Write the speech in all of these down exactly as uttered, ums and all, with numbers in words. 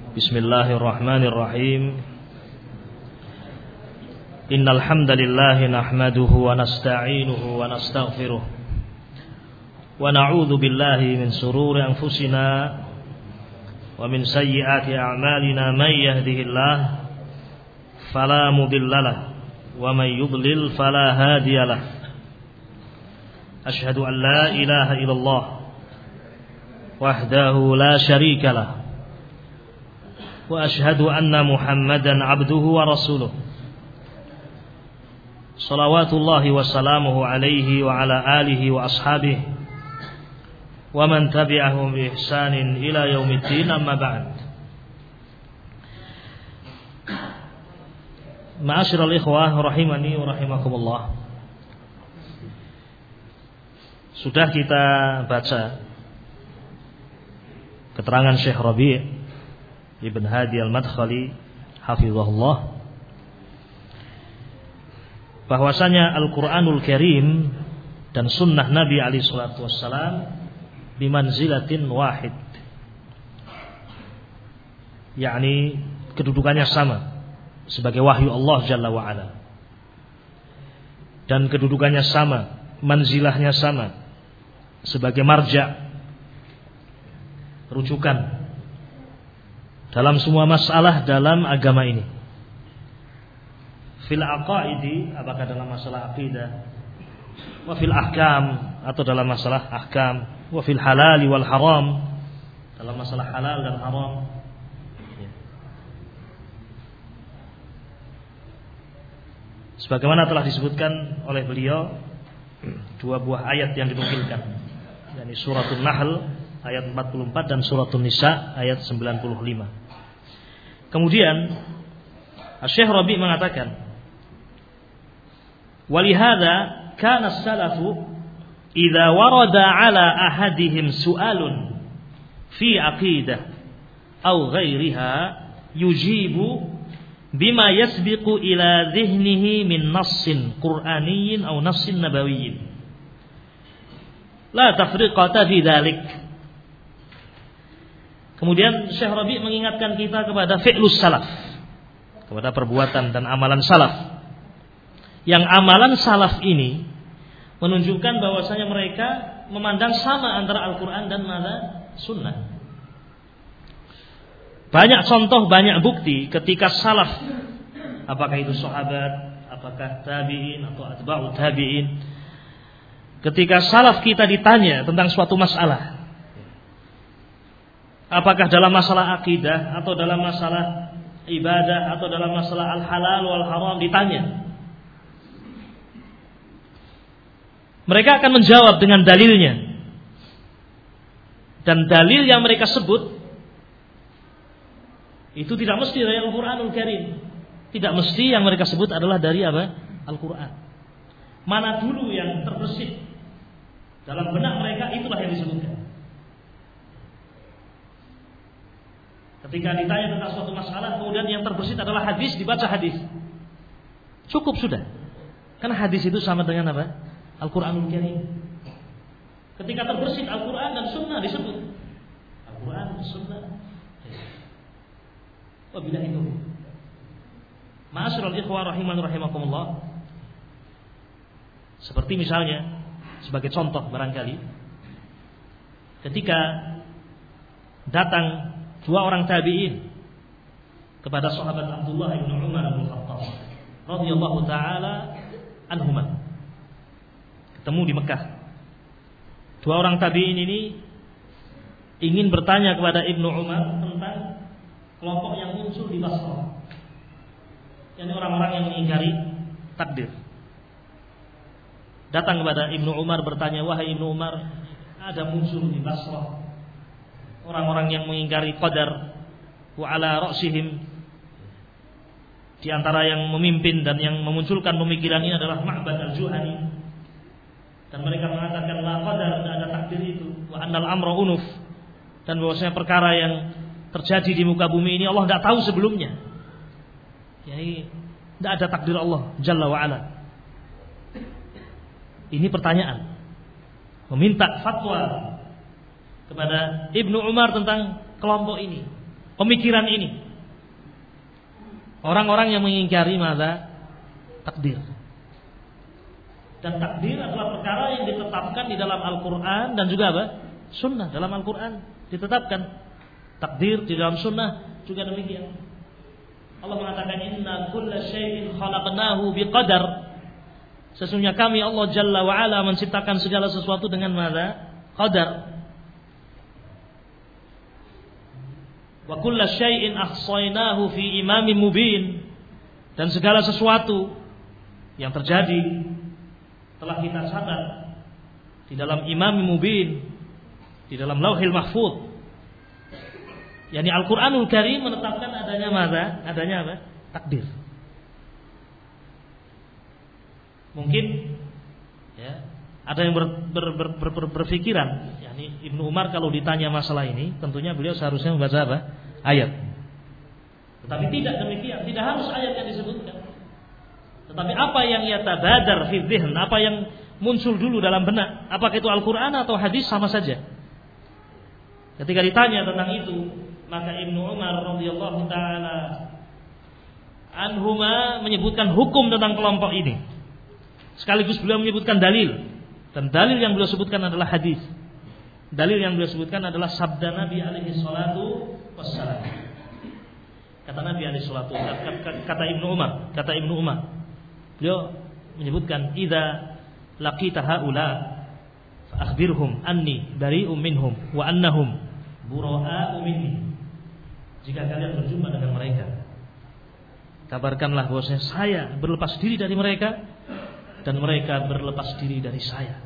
Bismillahirrahmanirrahim. Innal hamdalillah nahmaduhu wa nasta'inuhu wa nastaghfiruh wa na'udzu billahi min shururi anfusina wa min sayyiati a'malina may yahdihillah fala mudhillalah wa may yudlil fala hadiyalah. Asyhadu an la ilaha illallah wahdahu la syarikalah wa asyhadu anna Muhammadan abduhu wa rasuluh. Salawatullahi wa salamuhu alaihi wa ala alihi wa ashabihi wa man tabi'ahum bi ihsanin ila yaumiddin, amma ba'd. Ma'asyiral ikhwah rahimani wa rahimakumullah. Sudah kita baca keterangan Syekh Rabi' Ibn Hadi Al-Madkhali hafizahullah, bahwasanya Al-Qur'anul Karim dan sunnah Nabi alaihi salatu wassalam bimanzilatin wahid, yakni kedudukannya sama sebagai wahyu Allah Jalla wa'ala, dan kedudukannya sama, manzilahnya sama sebagai marja', rujukan dalam semua masalah dalam agama ini. Fil aqaidi, apakah dalam masalah aqidah, wa fil ahkam, atau dalam masalah ahkam, wa fil halali wal haram, dalam masalah halal dan haram. Sebagaimana telah disebutkan oleh beliau dua buah ayat yang dinukilkan, yakni suratul Nahl ayat empat puluh empat dan suratul Nisa ayat sembilan puluh lima. Kemudian Syekh Rabi' mengatakan, walihada kana as-salafu idza warada ala ahadihim su'alun fi aqidah aw ghairiha yujibu bima yasbiqu ila dhihnihi min nassin qur'aniyyin aw nassin nabawiyyin la tafriqata fi dhalik. Kemudian Syekh Rabi' mengingatkan kita kepada fi'lus salaf, kepada perbuatan dan amalan salaf, yang amalan salaf ini menunjukkan bahwasanya mereka memandang sama antara Al-Quran dan mana sunnah. Banyak contoh, banyak bukti ketika salaf, apakah itu sahabat, apakah tabi'in atau atba'u tabi'in, ketika salaf kita ditanya tentang suatu masalah, apakah dalam masalah akidah atau dalam masalah ibadah atau dalam masalah al-halal wal haram, ditanya, mereka akan menjawab dengan dalilnya. Dan dalil yang mereka sebut itu tidak mesti dari Al-Qur'anul Karim. Tidak mesti yang mereka sebut adalah dari apa? Al-Qur'an. Mana dulu yang terbesit dalam benak mereka, itulah yang disebutkan. Ketika ditanya tentang suatu masalah, kemudian yang terbesit adalah hadis, dibaca hadis, cukup sudah. Karena hadis itu sama dengan apa? Al-Quranul Karim. Ketika terbesit Al-Quran dan Sunnah disebut Al-Quran dan Sunnah. Wabillahi taufiq. Ma'asyiral ikhwah rahimani rahimakumullah. Seperti misalnya, sebagai contoh barangkali, ketika datang dua orang tabi'in kepada sahabat Abdullah bin Umar bin Khattab radhiyallahu taala anhuma, ketemu di Mekah. Dua orang tabi'in ini ingin bertanya kepada Ibnu Umar tentang kelompok yang muncul di Basrah, yakni orang-orang yang mengingkari takdir. Datang kepada Ibnu Umar bertanya, wahai Ibnu Umar, ada muncul di Basrah orang-orang yang mengingkari qadar, wa ala ra'sihim, di antara yang memimpin dan yang memunculkan pemikiran ini adalah Ma'bad al-Juhani, dan mereka mengatakan la qadar, tidak ada takdir itu, wa annal amra unuf, dan bahwasanya perkara yang terjadi di muka bumi ini Allah tidak tahu sebelumnya. Jadi tidak ada takdir Allah Jalla wa ala. Ini pertanyaan, meminta fatwa kepada Ibnu Umar tentang kelompok ini. pemikiran ini. Orang-orang yang mengingkari mada takdir. Dan takdir adalah perkara yang ditetapkan di dalam Al-Quran dan juga apa? Sunnah. Dalam Al-Quran ditetapkan takdir, di dalam sunnah juga demikian. Allah mengatakan inna kulla syai'in khalaqnahu biqadar. Sesungguhnya kami Allah Jalla wa Ala menciptakan segala sesuatu dengan mada? Qadar. Wa kulla syai'in ahsaynahu fi imamin mubin. Dan segala sesuatu yang terjadi telah kita catat di dalam imam mubin, di dalam lauhil mahfuz. Yani Al-Quranul Karim menetapkan adanya mada? Adanya apa? Takdir. Mungkin ya, ada yang ber, ber, ber, ber, ber, berpikiran, yani Ibnu Umar kalau ditanya masalah ini, tentunya beliau seharusnya membaca apa? Ayat. Tetapi tidak demikian, tidak harus ayat yang disebutkan. Tetapi apa yang yatabadar fi dzihn, apa yang muncul dulu dalam benak, apakah itu Al-Quran atau hadis sama saja. Ketika ditanya tentang itu, maka Ibnu Umar radhiyallahu taala anhuma menyebutkan hukum tentang kelompok ini. Sekaligus beliau menyebutkan dalil, dan dalil yang beliau sebutkan adalah hadis. Dalil yang beliau sebutkan adalah sabda Nabi alaihi salatu wassalam. Kata Nabi alaihi salatu wassalam, kata Ibnu Umar, kata Ibnu Umar, beliau menyebutkan idza laqita haula fa akhbirhum anni bari'um minhum wa annahum bura'u minni. Jika kalian berjumpa dengan mereka, kabarkanlah bahwasanya saya berlepas diri dari mereka dan mereka berlepas diri dari saya.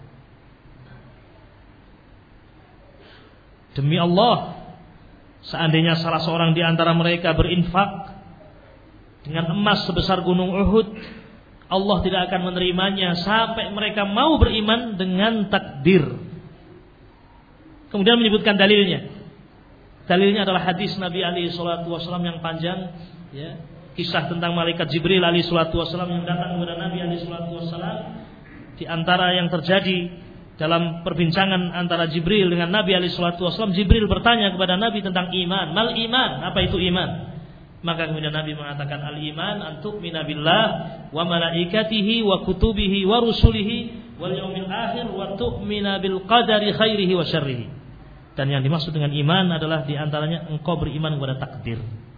Demi Allah, seandainya salah seorang di antara mereka berinfak dengan emas sebesar gunung Uhud, Allah tidak akan menerimanya sampai mereka mau beriman dengan takdir. Kemudian menyebutkan dalilnya. Dalilnya adalah hadis Nabi alaihi salatu wasallam yang panjang, ya. Kisah tentang malaikat Jibril alaihi salatu wasallam yang datang kepada Nabi alaihi salatu wasallam. Di antara yang terjadi dalam perbincangan antara Jibril dengan Nabi alaihi salatu wasallam, Jibril bertanya kepada Nabi tentang iman. Mal iman, apa itu iman? Maka kemudian Nabi mengatakan al-iman an tu'mina billah wa malaikatihi wa kutubihi wa rusulihi wal yaumil akhir wa tu'mina bil qadari khairihi wa syarrihi. Dan yang dimaksud dengan iman adalah di antaranya engkau beriman kepada takdir.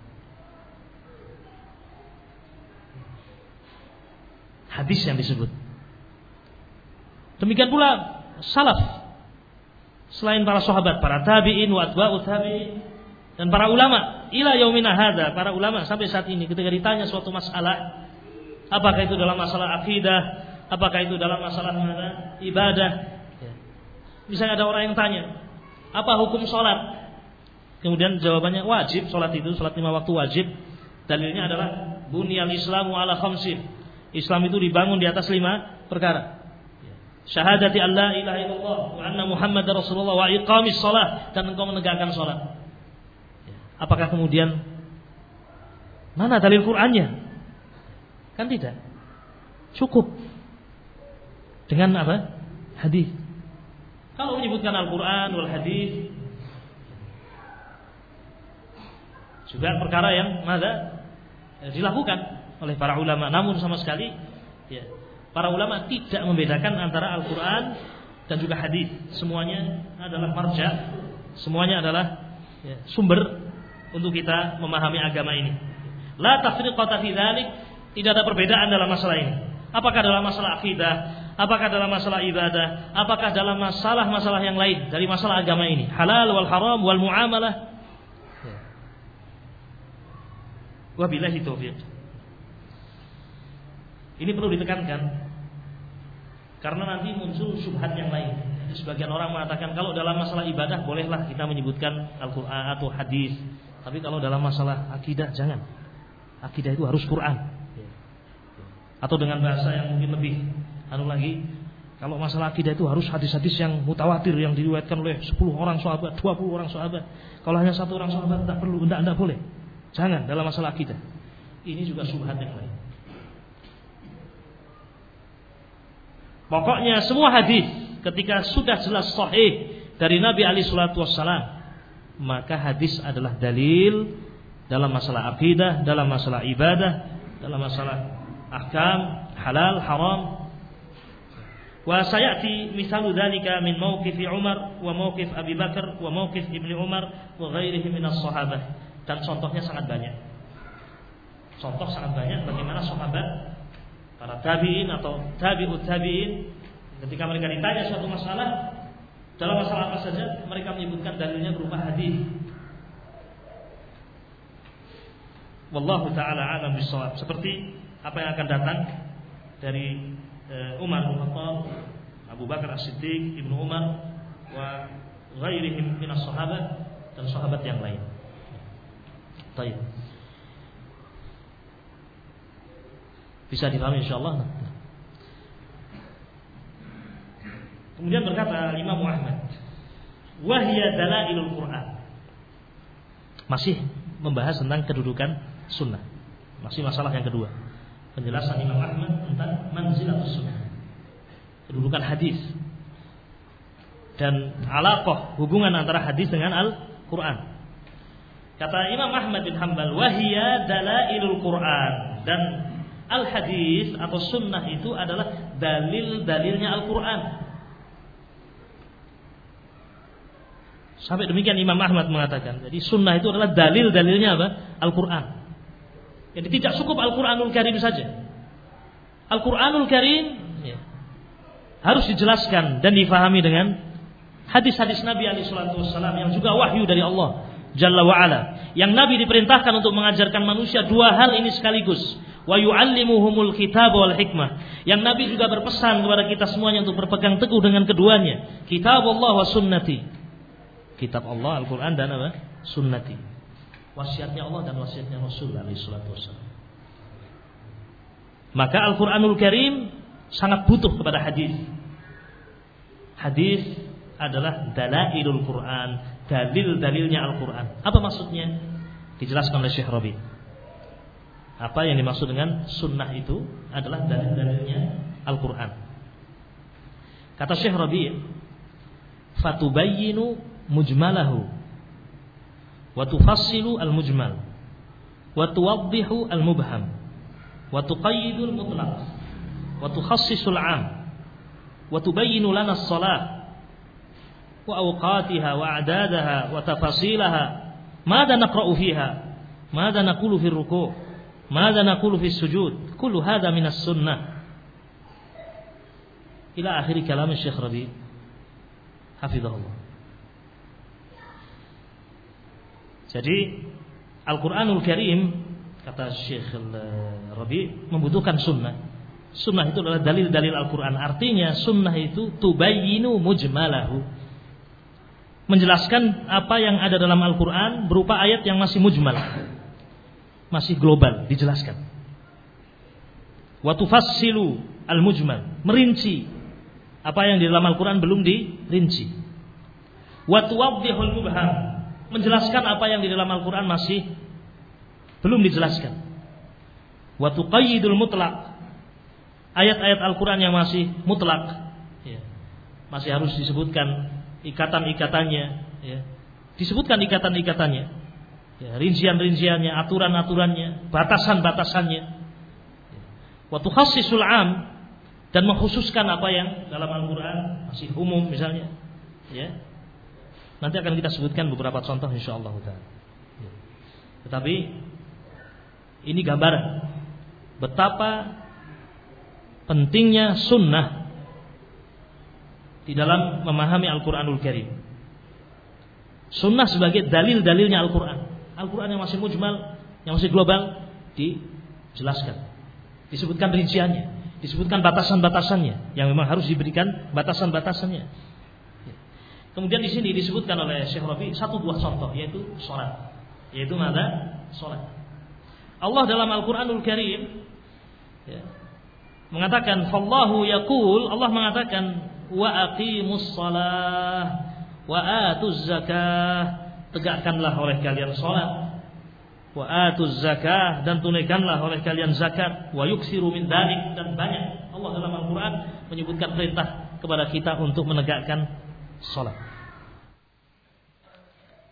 Hadis yang disebut. Demikian pula salaf selain para sahabat, para tabi'in wa atba'ut tabi'in dan para ulama ila yaumina hadza, para ulama sampai saat ini ketika ditanya suatu masalah, apakah itu dalam masalah akidah, apakah itu dalam masalah mana, ibadah. Misalnya ada orang yang tanya, apa hukum sholat? Kemudian jawabannya wajib, sholat itu sholat lima waktu wajib. Dalilnya adalah bunyal islamu ala khamsin. Islam itu dibangun di atas lima perkara. Syahadati alla ilaha illallah wa anna muhammadar rasulullah wa iqamis shalah, dan engkau menegakkan sholat. Apakah kemudian mana dalil Qur'annya? Kan tidak. Cukup dengan apa? Hadis. Kalau menyebutkan Al-Quran wal hadis, juga perkara yang mana dilakukan oleh para ulama. Namun sama sekali ya, para ulama tidak membedakan antara Al-Quran dan juga hadis. Semuanya adalah marja, semuanya adalah ya, sumber untuk kita memahami agama ini. La tafriqata fi dzalik, tidak ada perbedaan dalam masalah ini. Apakah dalam masalah akidah, apakah dalam masalah ibadah, apakah dalam masalah-masalah yang lain dari masalah agama ini, halal wal haram wal muamalah. Wabillahi taufiq. Ini perlu ditekankan karena nanti muncul syubhat yang lain. Sebagian orang mengatakan kalau dalam masalah ibadah bolehlah kita menyebutkan Al-Quran atau hadis, tapi kalau dalam masalah akidah jangan. Akidah itu harus Quran. Atau dengan bahasa yang mungkin lebih anu lagi, kalau masalah akidah itu harus hadis-hadis yang mutawatir yang diriwayatkan oleh sepuluh orang sahabat, dua puluh orang sahabat. Kalau hanya satu orang sahabat tidak perlu, tidak tidak boleh. Jangan dalam masalah akidah. Ini juga syubhat yang lain. Pokoknya semua hadis ketika sudah jelas sahih dari Nabi alaihi salatu wassalam, maka hadis adalah dalil dalam masalah akidah, dalam masalah ibadah, dalam masalah ahkam, halal, haram. Wa sayati misalu dzalika min mauqif Umar wa mauqif Abi Bakar wa mauqif Ibnu Umar wa ghairihi minas sahabah. Dan contohnya sangat banyak. Contoh sangat banyak bagaimana sahabat, para tabi'in atau tabi'ut tabi'in, ketika mereka ditanya suatu masalah, dalam masalah apa saja, mereka menyebutkan dalilnya berupa hadis. Wallahu ta'ala a'lam bishawab. Seperti apa yang akan datang dari uh, Umar bin Khattab, Abu Bakar As-Siddiq, Ibnu Umar wa ghairihim minas sahabat, dan sahabat yang lain. Baik. Bisa dipahami insyaallah. Kemudian berkata Imam Ahmad, wa hiya dalailul Quran. Masih membahas tentang kedudukan sunnah. Masih masalah yang kedua. Penjelasan Imam Ahmad tentang manzilatus sunnah. Kedudukan hadis. Dan alaqah, hubungan antara hadis dengan Al-Quran. Kata Imam Ahmad bin Hanbal, wahiyya dalailul Quran. Dan al-hadis atau sunnah itu adalah dalil-dalilnya Al-Quran. Sampai demikian Imam Ahmad mengatakan. Jadi sunnah itu adalah dalil-dalilnya apa? Al-Quran. Jadi tidak cukup Al-Quranul Karim saja. Al-Quranul Karim ya, harus dijelaskan dan difahami dengan hadis-hadis Nabi alaihi salatu wasallam yang juga wahyu dari Allah Jalla wa'ala. Yang Nabi diperintahkan untuk mengajarkan manusia dua hal ini sekaligus. Wa yu'allimuhumul kitab wal hikmah. Yang Nabi juga berpesan kepada kita semuanya untuk berpegang teguh dengan keduanya. Kitab Allah wa sunnati. Kitab Allah, Al-Quran dan apa? Sunnati. Wasiatnya Allah dan wasiatnya Rasul alaihi salatu wasallam. Maka Al-Quranul Karim sangat butuh kepada hadis. Hadis adalah dalailul Quran, dalil-dalilnya Al-Quran. Apa maksudnya? Dijelaskan oleh Syekh Rabi. Apa yang dimaksud dengan sunnah itu adalah dalil-dalilnya Al-Quran. Kata Syekh Rabi, fatubayyinu mujmalahu wa tufassilu al-mujmal wa tuwaddihu al-mubham wa tuqayyidu al-mutlaq wa tukhassisu al-'am wa tubayyinu lana as-salah wa awqatiha wa a'dadaha wa tafasilaha madza naqra'u fiha madza naqulu fi ar-ruku' madza naqulu fi as-sujud kullu hadha min as-sunnah ila akhir kalam Syekh Rabi hafizahullah. Jadi Al-Quranul Karim, kata Syekh Rabi, membutuhkan sunnah. Sunnah itu adalah dalil-dalil Al-Quran. Artinya sunnah itu tubayyinu mujmalahu, menjelaskan apa yang ada dalam Al-Quran berupa ayat yang masih mujmal, masih global, dijelaskan. Wa tufassilu al-mujmal, merinci apa yang di dalam Al-Quran belum dirinci. Wa tuwaddihul mubham, menjelaskan apa yang di dalam Al-Quran masih belum dijelaskan. Wa tuqayyidul mutlaq, ayat-ayat Al-Quran yang masih mutlak ya, masih harus disebutkan ikatan-ikatannya ya. Disebutkan ikatan-ikatannya ya, rincian-rinciannya, aturan-aturannya, batasan-batasannya ya. Wa tukhassisul 'am, dan mengkhususkan apa yang dalam Al-Quran masih umum misalnya ya. Nanti akan kita sebutkan beberapa contoh insyaallah taala. Tetapi ini gambaran betapa pentingnya sunnah di dalam memahami Al-Quranul Karim. Sunnah sebagai dalil-dalilnya Al-Quran. Al-Quran yang masih mujmal, yang masih global, dijelaskan, disebutkan rinciannya, disebutkan batasan-batasannya yang memang harus diberikan batasan-batasannya. Kemudian di sini disebutkan oleh Syekh Rabi satu buah contoh, yaitu sholat, yaitu mana? Sholat. Allah dalam Al-Quranul Karim ya, mengatakan, Fallahu yaqul, Allah mengatakan, wa aqimus shalah wa atuz zakah, tegakkanlah oleh kalian sholat, wa atuz zakah, dan tunaikanlah oleh kalian zakat, wa yuksiru min dzalik, dan banyak Allah dalam Al-Quran menyebutkan perintah kepada kita untuk menegakkan sholat.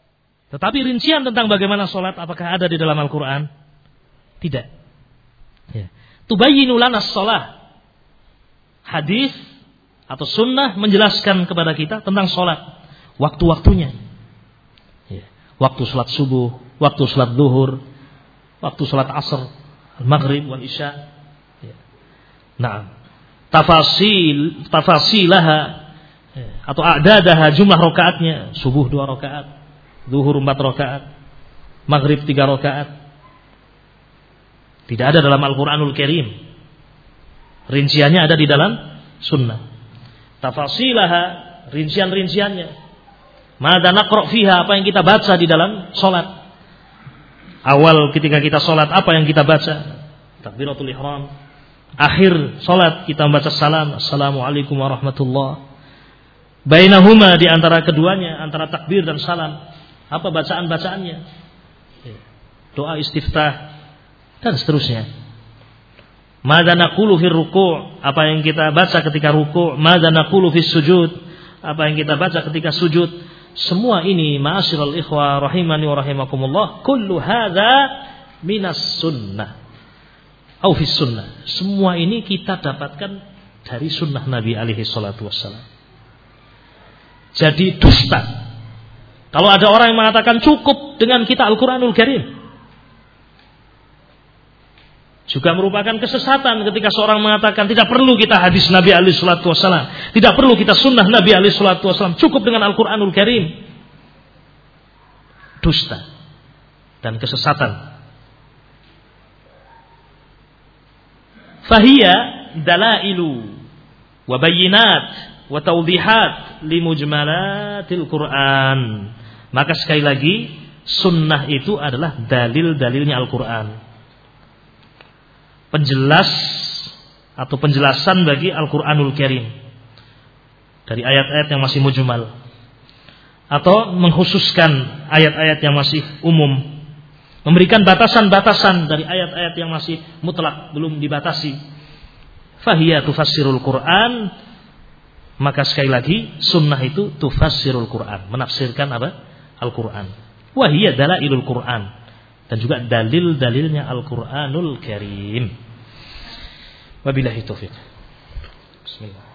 Tetapi rincian tentang bagaimana sholat apakah ada di dalam Al-Quran? Tidak. Ya. Tubayyinu lana sholat. Hadis atau sunnah menjelaskan kepada kita tentang sholat. Waktu-waktunya. Ya. Waktu sholat subuh, waktu sholat zuhur, waktu sholat asr, al-maghrib, wal isya. Ya. Nah, tafasil, tafasilaha ya. Atau a'dadaha, jumlah rakaatnya. Subuh dua rakaat. Zuhur empat rakaat, maghrib tiga rakaat. Tidak ada dalam Al-Quranul Karim. Rinciannya ada di dalam sunnah. Tafasilaha, rincian-rinciannya. Mada naqra' fiha, apa yang kita baca di dalam solat. Awal ketika kita solat, apa yang kita baca? Takbiratul ihram. Akhir solat kita membaca salam, assalamualaikum warahmatullah. Bainahuma, di antara keduanya, antara takbir dan salam, apa bacaan-bacaannya? Doa istiftah dan seterusnya. Madza naqulu fir ruku', apa yang kita baca ketika ruku', madza naqulu fis sujud, apa yang kita baca ketika sujud. Semua ini ma'asyiral ikhwah rahimani wa rahimakumullah, kullu hadza minas sunnah. Au fis sunnah. Semua ini kita dapatkan dari sunnah Nabi alaihi salatu wassalam. Jadi dusta kalau ada orang yang mengatakan cukup dengan kita Al-Quranul Karim. Juga merupakan kesesatan ketika seorang mengatakan tidak perlu kita hadis Nabi alaihi salatu wasallam, tidak perlu kita sunnah Nabi alaihi salatu wasallam, cukup dengan Al-Quranul Karim. Dusta dan kesesatan. Fahiya dalailu wa bayyinat wa tawdihat limujmalatil Quran. Maka sekali lagi, sunnah itu adalah dalil-dalilnya Al-Quran. Penjelas atau penjelasan bagi Al-Quranul Karim. Dari ayat-ayat yang masih mujmal. Atau mengkhususkan ayat-ayat yang masih umum. Memberikan batasan-batasan dari ayat-ayat yang masih mutlak, belum dibatasi. Fahiyya tufassirul Quran. Maka sekali lagi, sunnah itu tufassirul Quran. Menafsirkan apa? Al-Quran. Wahiyya dalailul Quran. Dan juga dalil-dalilnya Al-Quranul Karim. Wabillahi taufiq. Bismillah.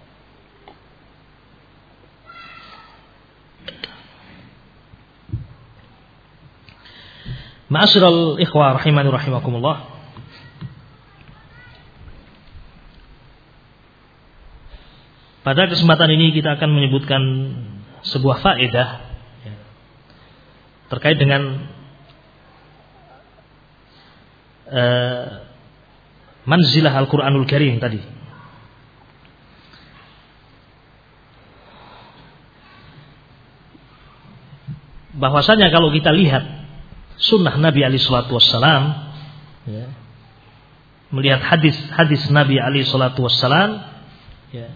Ma'asyiral ikhwah rahimani rahimakumullah. Pada kesempatan ini kita akan menyebutkan sebuah faedah ya, terkait dengan uh, manzilah Al-Quranul Karim tadi. Bahwasanya kalau kita lihat sunnah Nabi alaihi salatu wassalam ya, melihat hadis-hadis Nabi alaihi salatu wassalam ya,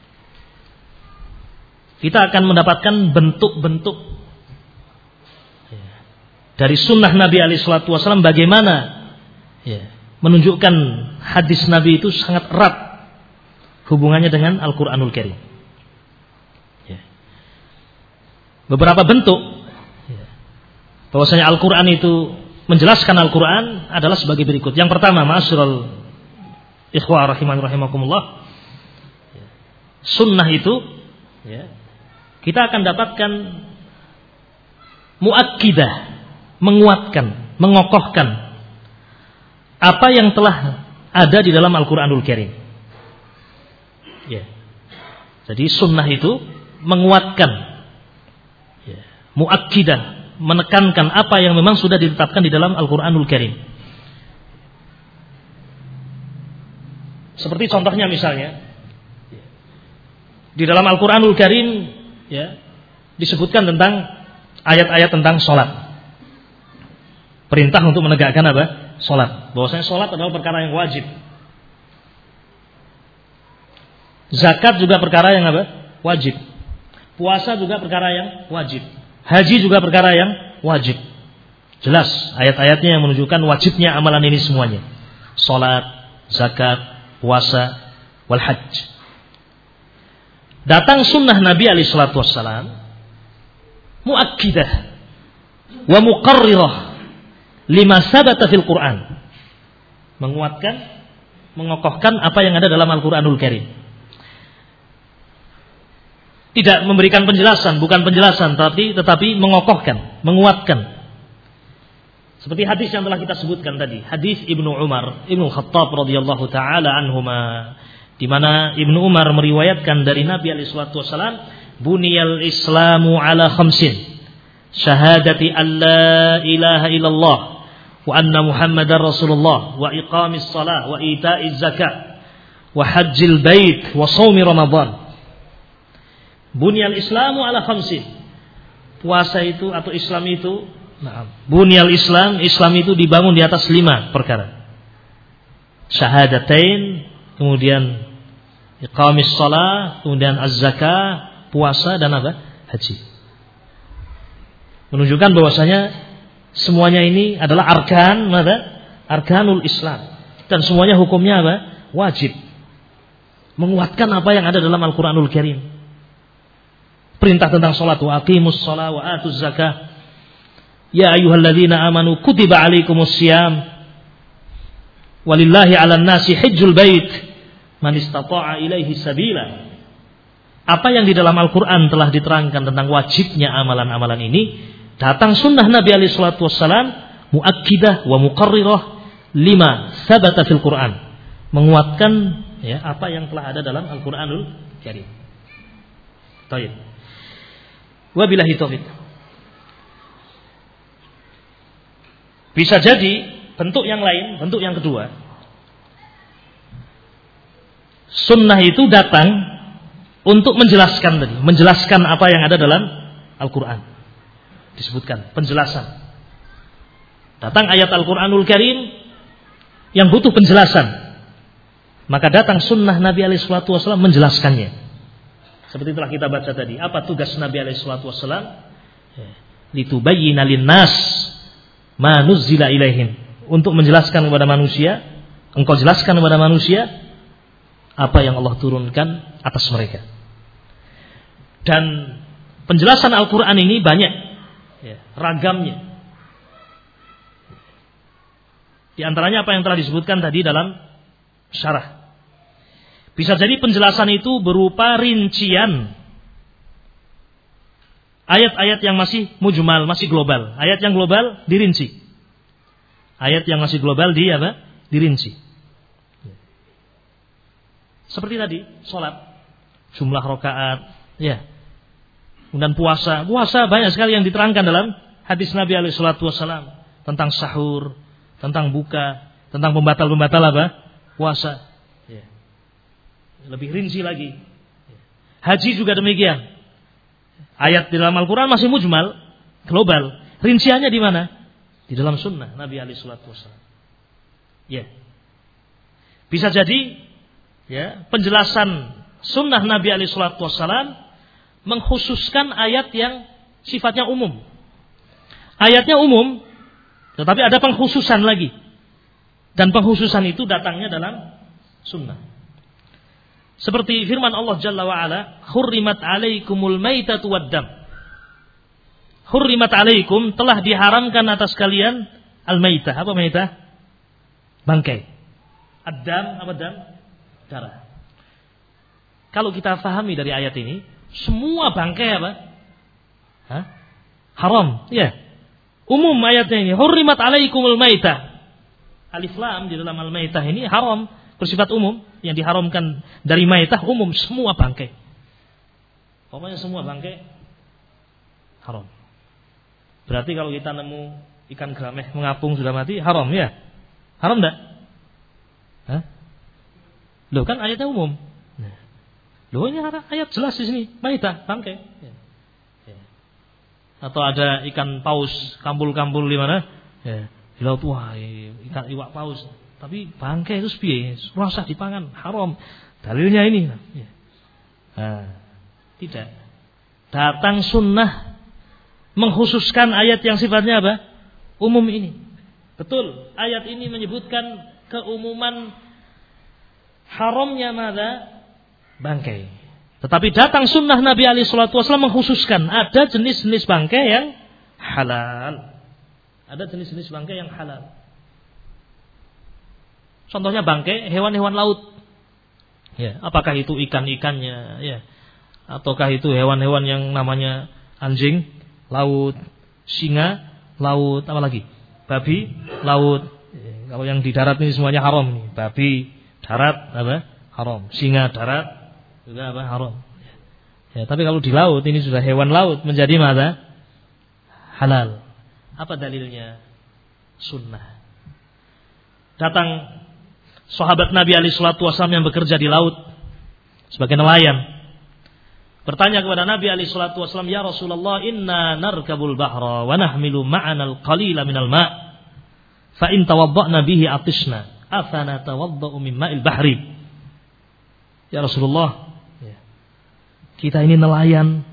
kita akan mendapatkan bentuk-bentuk ya, dari sunnah Nabi alaihi salatu wassalam bagaimana ya, menunjukkan hadis Nabi itu sangat erat hubungannya dengan Al-Quranul Karim ya. Beberapa bentuk ya, bahwasanya Al-Quran itu menjelaskan Al-Quran adalah sebagai berikut. Yang pertama, ma'asyiral ikhwah rahimani rahimakumullah, sunnah itu ya, kita akan dapatkan muakkidah, menguatkan, mengokohkan apa yang telah ada di dalam Al-Quranul Karim. Ya. Jadi sunnah itu menguatkan, ya, muakkidah, menekankan apa yang memang sudah ditetapkan di dalam Al-Quranul Karim. Seperti contohnya misalnya, di dalam Al-Quranul Karim ya, disebutkan tentang ayat-ayat tentang sholat. Perintah untuk menegakkan apa? Sholat. Bahwasanya sholat adalah perkara yang wajib. Zakat juga perkara yang apa? Wajib. Puasa juga perkara yang wajib. Haji juga perkara yang wajib. Jelas ayat-ayatnya yang menunjukkan wajibnya amalan ini semuanya. Sholat, zakat, puasa, wal hajj. Datang sunnah Nabi alaihi salatu wassalam muakkidah, wa muqarrirah lima sabata fil Quran. Menguatkan, mengokohkan apa yang ada dalam Al-Qur'anul Karim. Tidak memberikan penjelasan, bukan penjelasan, tapi tetapi mengokohkan, menguatkan. Seperti hadis yang telah kita sebutkan tadi, hadis Ibnu Umar, Ibnu Khattab radhiyallahu taala anhuma, di mana Ibnu Umar meriwayatkan dari Nabi alaihi salatu wasallam, buniyal Islamu ala khamsin, syahadati an la ilaha illallah wa anna Muhammadar Rasulullah wa iqamis shalah wa ita'iz zakat wa hajjil bait wa shaumi Ramadan. Bunyal Islamu ala khamsin. Puasa itu atau Islam itu, nah, bunyal Islam, Islam itu dibangun di atas lima perkara. Syahadatain, kemudian iqamis shalah, kemudian az-zakah, puasa dan apa? Haji. Menunjukkan bahwasanya semuanya ini adalah arkan, apa? Arkanul Islam. Dan semuanya hukumnya apa? Wajib. Menguatkan apa yang ada dalam Al-Qur'anul Karim. Perintah tentang salat, wa aqimus shalah wa atuz zakah. Ya ayyuhalladzina amanu kutiba alaikumus syiyam. Walillahi 'alan nasi hajjul bait man istata'a ilaihi sabila. Apa yang di dalam Al-Qur'an telah diterangkan tentang wajibnya amalan-amalan ini, datang sunnah Nabi alaihi salatu wassalam muakkidah wa muqarrirah lima sabata fil Qur'an. Menguatkan ya apa yang telah ada dalam Al-Qur'anul Karim. Baik. Wabillahi taufik. Bisa jadi bentuk yang lain, bentuk yang kedua. Sunnah itu datang untuk menjelaskan tadi, menjelaskan apa yang ada dalam Al-Qur'an. Disebutkan penjelasan. Datang ayat Al-Qur'anul Karim yang butuh penjelasan. Maka datang sunnah Nabi alaihi salatu wasallam menjelaskannya. Seperti telah kita baca tadi, apa tugas Nabi alaihi salatu wasallam? Litubayyina linnas ma nuzzila ilaihim, untuk menjelaskan kepada manusia, engkau jelaskan kepada manusia apa yang Allah turunkan atas mereka. Dan penjelasan Al-Qur'an ini banyak ya, ragamnya. Di antaranya apa yang telah disebutkan tadi dalam syarah. Bisa jadi penjelasan itu berupa rincian ayat-ayat yang masih mujmal, masih global. Ayat yang global dirinci. Ayat yang masih global di apa? Dirinci. Seperti tadi, salat, jumlah rakaat, ya. Kemudian puasa. Puasa banyak sekali yang diterangkan dalam hadis Nabi alaihi salatu wasallam tentang sahur, tentang buka, tentang pembatal-pembatal apa? Puasa. Lebih rinci lagi. Haji juga demikian. Ayat di dalam Al-Quran masih mujmal, global. Rinciannya di mana? Di dalam sunnah Nabi alaihi salatu wasallam. Ya. Bisa jadi ya, penjelasan sunnah Nabi alaihi salatu wasallam mengkhususkan ayat yang sifatnya umum. Ayatnya umum, tetapi ada pengkhususan lagi. Dan pengkhususan itu datangnya dalam sunnah. Seperti firman Allah Jalla wa Ala, "Hurrimat 'alaikumul maitatu waddam." Hurrimat 'alaikum, telah diharamkan atas kalian al-maitah. Apa maitah? Bangkai. Ad-dam, apa dam? Darah. Kalau kita pahami dari ayat ini, semua bangkai apa? Hah? Haram, ya. Umum ayatnya ini, "Hurrimat 'alaikumul maitah." Alif lam di dalam al-maitah ini haram, bersifat umum. Yang diharamkan dari maitah umum, semua bangkai. Pokoknya semua bangkai haram. Berarti kalau kita nemu ikan grameh mengapung sudah mati, haram ya? Haram enggak? Hah? Loh kan ayatnya umum. Nah. Loh ini ayat jelas di sini, maitah, bangkai. Ya. Ya. Atau ada ikan paus, kambul-kambul di mana? Ya. Di laut, wah, ikan iwak paus. Tapi bangkai itu piye? Rasa dipangan, haram. Dalilnya ini. Ya. Nah, tidak. Datang sunnah mengkhususkan ayat yang sifatnya apa? Umum ini. Betul, ayat ini menyebutkan keumuman haramnya mana? Bangkai. Tetapi datang sunnah Nabi alaihi salatu wasallam mengkhususkan ada jenis-jenis bangkai yang halal. Ada jenis-jenis bangkai yang halal. Contohnya bangkai hewan-hewan laut. Ya, apakah itu ikan-ikannya, ya, ataukah itu hewan-hewan yang namanya anjing laut, singa laut, apa lagi? Babi laut. Ya, kalau yang di darat ini semuanya haram nih. Babi darat apa? Haram. Singa darat juga apa? Haram. Ya, tapi kalau di laut ini sudah hewan laut menjadi mana? Halal. Apa dalilnya? Sunnah. Datang sahabat Nabi alaihi salatu wasallam yang bekerja di laut sebagai nelayan, bertanya kepada Nabi alaihi salatu wasallam, "Ya Rasulullah, inna narkabul bahra wa nahmilu ma'ana al-qalila minal ma', fa in tawadda'na bihi atishna, afa natawadda'u min ma'il bahri?" Ya Rasulullah, kita ini nelayan,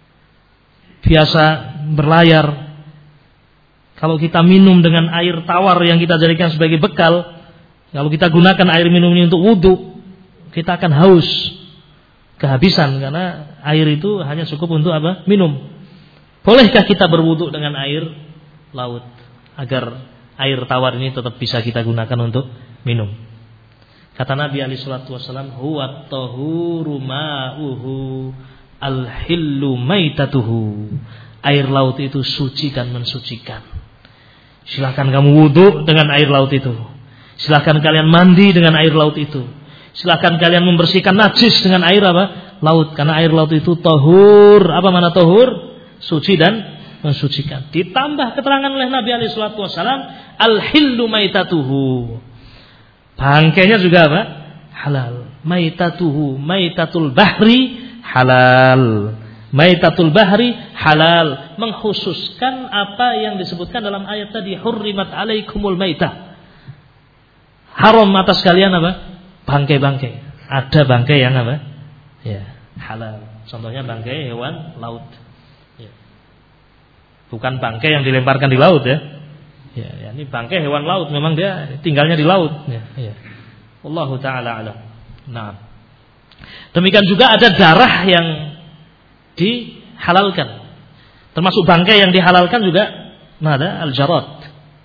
biasa berlayar. Kalau kita minum dengan air tawar yang kita jadikan sebagai bekal, kalau kita gunakan air minum ini untuk wudhu, kita akan haus, kehabisan, karena air itu hanya cukup untuk apa? Minum. Bolehkah kita berwudhu dengan air laut agar air tawar ini tetap bisa kita gunakan untuk minum? Kata Nabi alaihi salatu wasallam, huwa tahuru ma'uhu al-hillu maitatuhu. Air laut itu suci dan mensucikan. Silakan kamu wudhu dengan air laut itu. Silakan kalian mandi dengan air laut itu. Silakan kalian membersihkan najis dengan air apa? Laut. Karena air laut itu tahur. Apa mana tahur? Suci dan mensucikan. Ditambah keterangan oleh Nabi alaihi salatu wasallam, al-hillu maitatuhu. Bangkainya juga apa? Halal. Maitatuhu, maitatul bahri halal. Maitatul bahri halal. Mengkhususkan apa yang disebutkan dalam ayat tadi, hurrimat alaikumul maitah. Haram atas kalian apa? Bangkai-bangkai. Ada bangkai yang apa? Ya, halal. Contohnya bangkai hewan laut. Ya. Bukan bangkai yang dilemparkan di laut ya. Ya, ya, ini bangkai hewan laut, memang dia tinggalnya di laut. Ya, ya. Wallahu taala alam. Nah, demikian juga ada darah yang dihalalkan. Termasuk bangkai yang dihalalkan juga ada al-jarad.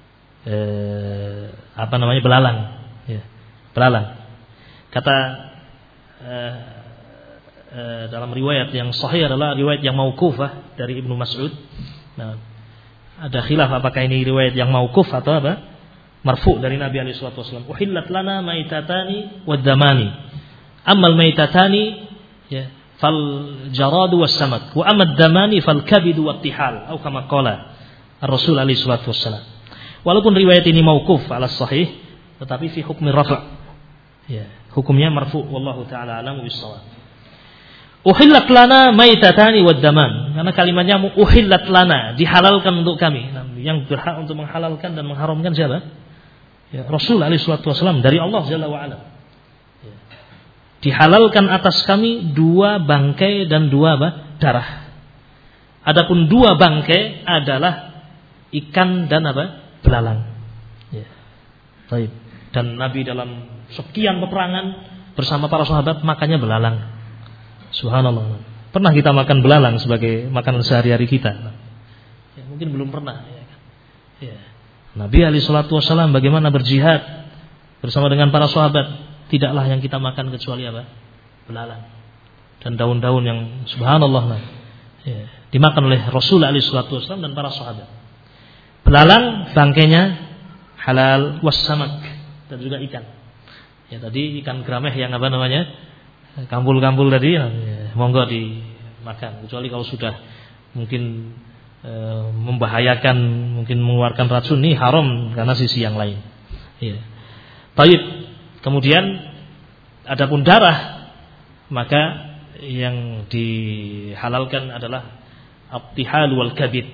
Eh, apa namanya? Belalang. Ya, belalang. Kata eh, eh, dalam riwayat yang sahih adalah riwayat yang mauqufah dari Ibnu Mas'ud. Nah, ada khilaf apakah ini riwayat yang mauquf atau apa? Marfu dari Nabi alaihi salatu wasallam. Uhillat lana maitatani wad-damani. Ammal maitatani ya fal jaradu was-samak wa amad damani fal kabidu wat-tihal atau kama qala Ar-Rasul alaihi salatu wasallam. Walaupun riwayat ini mauquf ala sahih, tetapi fi hukmi rafa'. Ya, hukumnya marfu, wallahu taala alam bis-shawab. Uhillat lana maitatani wad-daman. Karena kalimatnya uhillat lana, dihalalkan untuk kami. Yang berhak untuk menghalalkan dan mengharamkan siapa? Ya, Rasul alaihi salatu wasallam dari Allah Jalla wa ala. Ya. Dihalalkan atas kami dua bangkai dan dua apa? Darah. Adapun dua bangkai adalah ikan dan apa? Belalang. Ya. Baik. Dan Nabi dalam sekian peperangan bersama para sahabat makannya belalang. Subhanallah. Pernah kita makan belalang sebagai makanan sehari-hari kita? Ya, mungkin belum pernah. Ya. Ya. Nabi alaihi salatu wasallam bagaimana berjihad bersama dengan para sahabat, tidaklah yang kita makan kecuali apa? Belalang dan daun-daun yang subhanallah nah, ya, dimakan oleh Rasul alaihi salatu wasallam dan para sahabat. Belalang bangkainya halal, wassamak, dan juga ikan. Ya tadi ikan grameh yang apa namanya? Kambul-kambul tadi ya, monggo dimakan, kecuali kalau sudah mungkin membahayakan, mungkin mengeluarkan racun, ini haram karena sisi yang lain. Ya. Baik. Kemudian adapun darah, maka yang dihalalkan adalah abtihal wal kabid.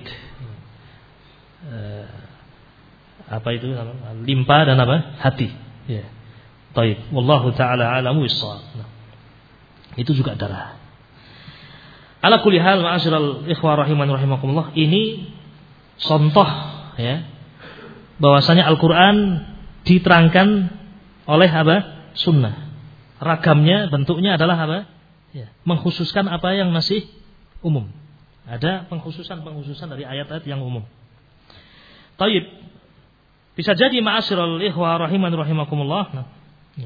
Eh, apa itu? Limpa dan apa? Hati. Ya. Baik. Wallahu taala a'lamu bis-shawab. Nah, itu juga darah. Ala kulli hal ma'asyiral ikhwah rahiman rahimakumullah, ini contoh ya bahwasanya Al-Qur'an diterangkan oleh apa? Sunnah. Ragamnya, bentuknya adalah apa? Ya, mengkhususkan apa yang masih umum. Ada pengkhususan-pengkhususan dari ayat-ayat yang umum. Taib. Bisa jadi ma'asyiral ikhwah rahiman rahimakumullah. Nah, ya.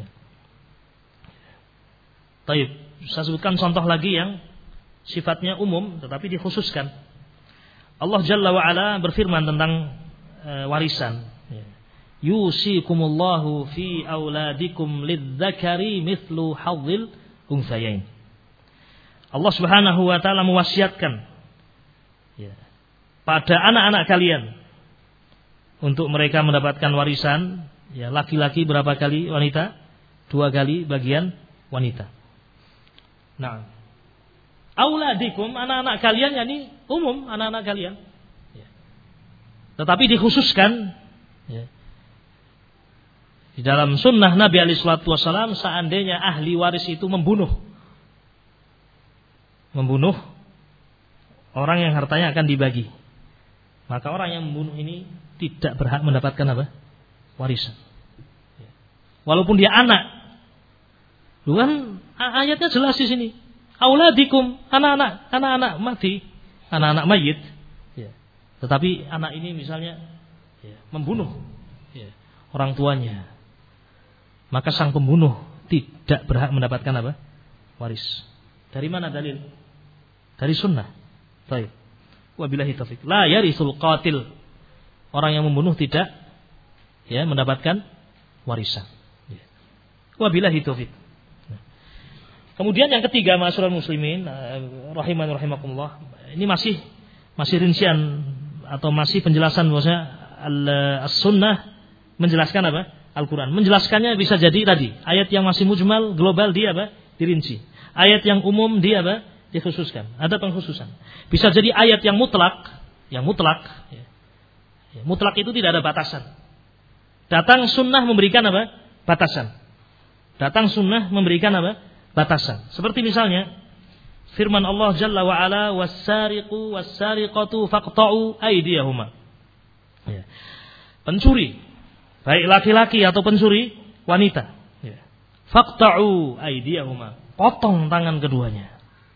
Taib. Saya sebutkan contoh lagi yang sifatnya umum tetapi dikhususkan. Allah Jalla wa Ala berfirman tentang e, warisan. Ya. Yusikumullahu fi auladikum lidzakari mithlu hadzil unthayain. Allah Subhanahu wa taala mewasiatkan ya, pada anak-anak kalian untuk mereka mendapatkan warisan, ya, laki-laki berapa kali wanita? Dua kali bagian wanita. Nah, auladikum, anak-anak kalian, yakni umum anak-anak kalian. Ya. Tetapi dikhususkan ya, di dalam sunnah Nabi alaihi salatu wasallam, seandainya ahli waris itu membunuh, membunuh orang yang hartanya akan dibagi, maka orang yang membunuh ini tidak berhak mendapatkan apa? Warisan. Walaupun dia anak. Bukan ayatnya jelas di sini. Auladikum, anak-anak, anak-anak mati, anak-anak mayit. Ya. Tetapi anak ini misalnya ya, membunuh ya, orang tuanya, maka sang pembunuh tidak berhak mendapatkan apa? Waris. Dari mana dalil? Dari sunnah. Baik. Wabillahi taufik. La yarisul qatil. Orang yang membunuh tidak ya mendapatkan warisan. Ya. Wabillahi taufik. Kemudian yang ketiga, ma'asyiral muslimin rahiman rahimakumullah. Ini masih masih rincian atau masih penjelasan bahwasanya as-sunnah menjelaskan apa? Al-Qur'an. Menjelaskannya bisa jadi tadi ayat yang masih mujmal global dia apa? Dirinci. Ayat yang umum dia apa? Dikhususkan. Ada pengkhususan. Bisa jadi ayat yang mutlak, yang mutlak. Ya. Ya, mutlak itu tidak ada batasan. Datang sunnah memberikan apa? Batasan. Datang sunnah memberikan apa? Batasan. Seperti misalnya firman Allah Jalla wa Ala, was-sariqu was-sariqatu faqta'u aydiyahuma. Ya. Pencuri, baik laki-laki atau pencuri wanita. Ya. Faqta'u aydiyahuma. Potong tangan keduanya.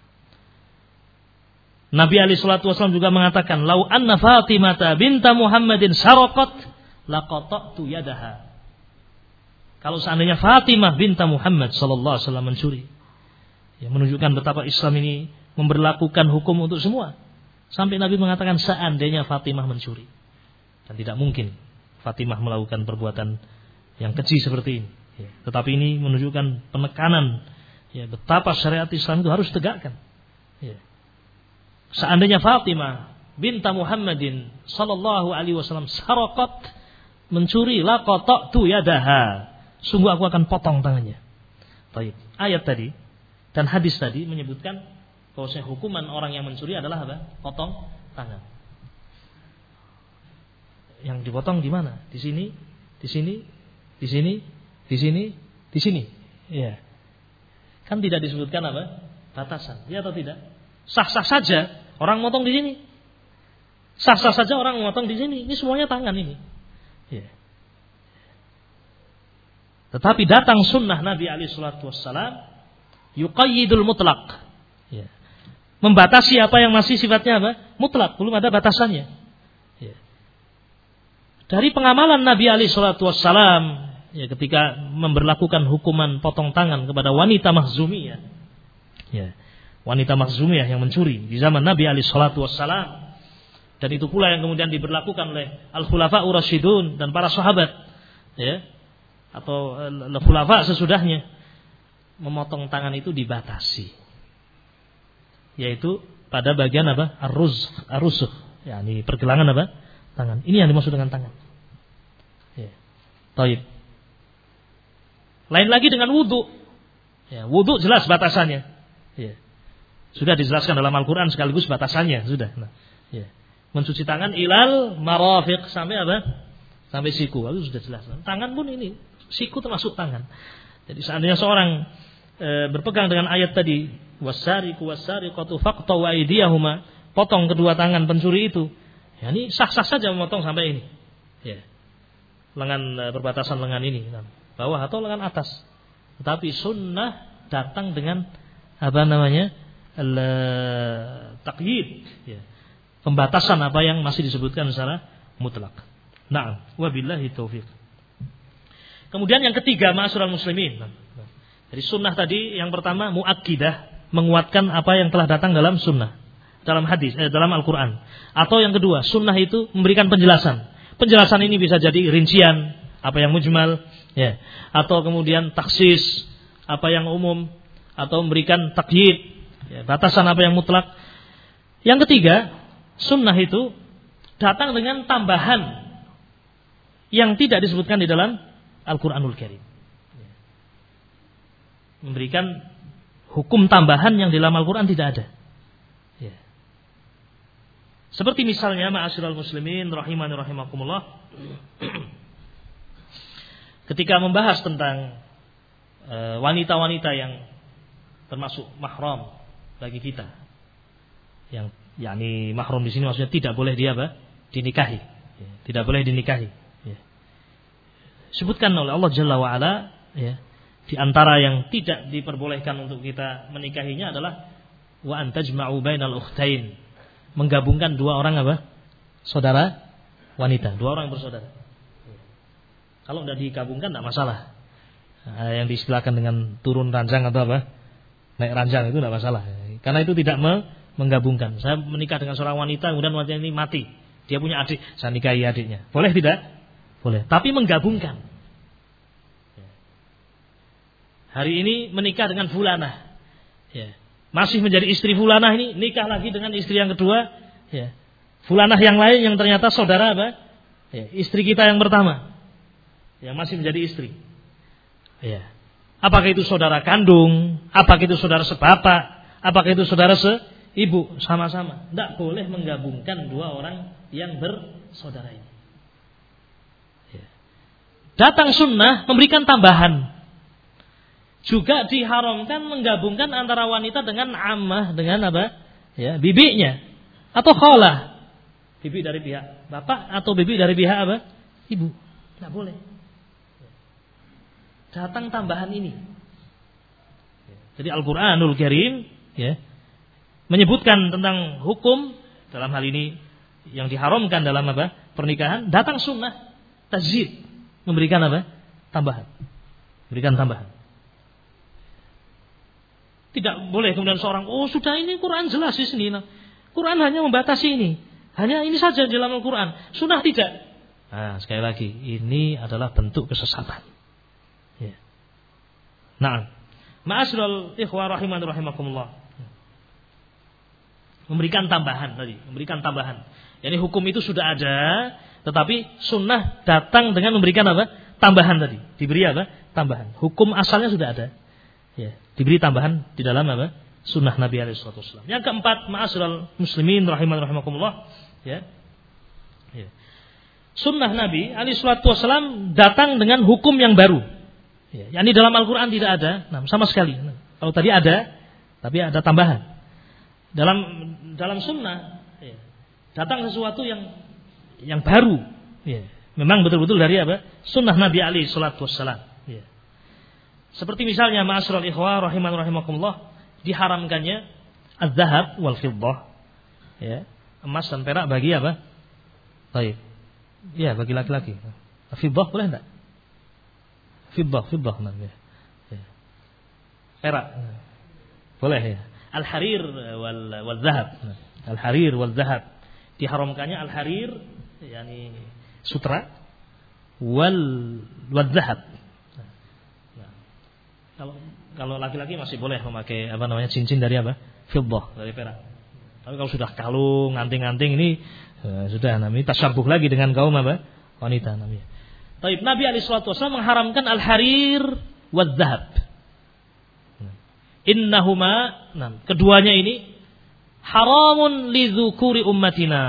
Nabi alaihi salatu wasallam juga mengatakan, "Lau anna Fatimata binta Muhammadin saraqat laqata'tu yadaha." Kalau seandainya Fatimah binta Muhammad sallallahu alaihi wasallam mencuri, ya, menunjukkan betapa Islam ini memberlakukan hukum untuk semua. Sampai Nabi mengatakan seandainya Fatimah mencuri. Dan tidak mungkin Fatimah melakukan perbuatan yang keji seperti ini. Ya, tetapi ini menunjukkan penekanan ya, betapa syariat Islam itu harus tegakkan. Ya. Seandainya Fatimah binta Muhammadin sallallahu alaihi wasallam saraqat, mencuri, laqata'tu yadaha, sungguh aku akan potong tangannya. Baik. Ayat tadi dan hadis tadi menyebutkan bahwasanya hukuman orang yang mencuri adalah apa? Potong tangan. Yang dipotong di mana? Di sini, di sini, di sini, di sini, di sini. Ya. Kan tidak disebutkan apa? Batasan. Ya atau tidak? Sah-sah saja orang motong di sini. Sah-sah saja orang motong di sini. Ini semuanya tangan ini. Ya. Tetapi datang sunnah Nabi alaihi salatu wassalam yuqayyidul mutlaq. Ya. Membatasi apa yang masih sifatnya apa? Mutlak, belum ada batasannya. Ya. Dari pengamalan Nabi alaihi salatu wassalam ya, ketika memberlakukan hukuman potong tangan kepada wanita mahzumiyah. Ya. Wanita mahzumiyah yang mencuri di zaman Nabi alaihi salatu wassalam, dan itu pula yang kemudian diberlakukan oleh al-khulafa'ur rasyidun dan para sahabat ya, atau al-khulafa sesudahnya. Memotong tangan itu dibatasi, yaitu pada bagian apa? Ar-ruz, ar-rusukh, yakni pergelangan apa? Tangan. Ini yang dimaksud dengan tangan. Ya. Taib. Lain lagi dengan wudu. Ya, wudu jelas batasannya. Ya. Sudah dijelaskan dalam Al-Quran sekaligus batasannya sudah. Nah, ya. Mencuci tangan ilal marafiq, sampai apa? Sampai siku. Itu sudah jelas. Tangan pun ini, siku termasuk tangan. Jadi seandainya seorang e, berpegang dengan ayat tadi, wasariqu wasariqatu faqta'u aydiyahuma, potong kedua tangan pencuri itu. Ya, ini sah-sah saja memotong sampai ini. Ya. Lengan e, perbatasan lengan ini, nah, bawah atau lengan atas. Tetapi sunnah datang dengan apa namanya? Taqyid, ya. Pembatasan apa yang masih disebutkan secara mutlak. Na'am, wabillahi taufiq. Kemudian yang ketiga, ma'asyiral muslimin. Jadi sunnah tadi yang pertama muakkidah, menguatkan apa yang telah datang dalam sunnah, dalam hadis, eh, dalam Al-Quran. Atau yang kedua, sunnah itu memberikan penjelasan. Penjelasan ini bisa jadi rincian, apa yang mujmal, ya, atau kemudian taksis, apa yang umum, atau memberikan taqyid, ya, batasan apa yang mutlak. Yang ketiga, sunnah itu datang dengan tambahan yang tidak disebutkan di dalam Al-Quranul Karim. Memberikan hukum tambahan yang di dalam Al-Quran tidak ada. Ya. Seperti misalnya, ma'asyiral muslimin rahimani rahimakumullah, ketika membahas tentang e, wanita-wanita yang termasuk mahram bagi kita, yang yakni mahram di sini maksudnya tidak boleh dia apa? dinikahi, ya. tidak boleh dinikahi. Ya. Sebutkan oleh Allah Jalla wa Ala, ya, di antara yang tidak diperbolehkan untuk kita menikahinya adalah wa an tajma'u bainal ukhtain, menggabungkan dua orang apa? saudara wanita, dua orang bersaudara. Kalau tidak digabungkan tidak masalah. Nah, yang diistilahkan dengan turun ranjang atau apa? naik ranjang itu tidak masalah. Karena itu tidak menggabungkan. Saya menikah dengan seorang wanita, kemudian wanita ini mati. Dia punya adik, saya nikahi adiknya. Boleh tidak? Boleh. Tapi menggabungkan. Hari ini menikah dengan fulanah, ya. Masih menjadi istri fulanah ini, nikah lagi dengan istri yang kedua, ya. Fulanah yang lain yang ternyata saudara apa? Ya, istri kita yang pertama, yang masih menjadi istri. Ya. Apakah itu saudara kandung? Apakah itu saudara sebapak? Apakah itu saudara seibu? Sama-sama. Tidak boleh menggabungkan dua orang yang bersaudara ini. Ya. Datang sunnah memberikan tambahan. Juga diharamkan menggabungkan antara wanita dengan ammah, dengan apa? Ya, bibinya atau khalah. Bibi dari pihak bapak atau bibi dari pihak apa? Ibu. Tidak boleh. Datang tambahan ini. Jadi Al-Qur'anul Karim, ya, menyebutkan tentang hukum dalam hal ini yang diharamkan dalam apa? pernikahan. Datang sunnah tajzid, memberikan apa? tambahan. Berikan tambahan. Tidak boleh kemudian seorang, oh sudah ini Quran jelas di sini. Nah, Quran hanya membatasi ini. Hanya ini saja di dalam Al-Quran. Sunnah tidak. Nah, sekali lagi, ini adalah bentuk kesesatan. Ya. Nah, ma'asyiral ikhwah rahiman rahimakumullah. Memberikan tambahan tadi, memberikan tambahan. Yani hukum itu sudah ada, tetapi sunnah datang dengan memberikan apa? Tambahan tadi. Diberi apa? Tambahan. Hukum asalnya sudah ada. Ya, diberi tambahan di dalam apa? Sunnah Nabi alaihi wasallam. Yang keempat, ma'asyiral muslimin rahiman rahimakumullah, ya. Ya. Sunnah Nabi alaihi wasallam datang dengan hukum yang baru. Ya, yakni dalam Al-Qur'an tidak ada, nah, sama sekali. Nah, kalau tadi ada, tapi ada tambahan. Dalam dalam sunnah, ya, datang sesuatu yang yang baru. Ya. Memang betul-betul dari apa? Sunnah Nabi alaihi wasallam. Ya. Seperti misalnya ma'asyiral ikhwah rahiman rahimakumullah, diharamkannya az-zahab wal fiddah, ya, emas dan perak bagi apa? Baik. Ya, bagi laki-laki. Fiddah boleh enggak? Fiddah, fiddah namanya. Ya. Perak. Boleh ya. Al-harir wal wal zahab. Al-harir wal zahab. Diharamkannya al-harir, yakni sutra, wal wal zahab. Kalau kalau laki-laki masih boleh memakai apa namanya cincin dari apa? Fiddah, dari perak. Tapi kalau sudah kalung, anting-anting ini eh, sudah namanya tasyabuh lagi dengan kaum apa? Wanita namanya. Tapi Nabi alaihi wasallam mengharamkan al-harir waz-zahab. Innahuma, nah, keduanya ini haramun li dzukuri ummatina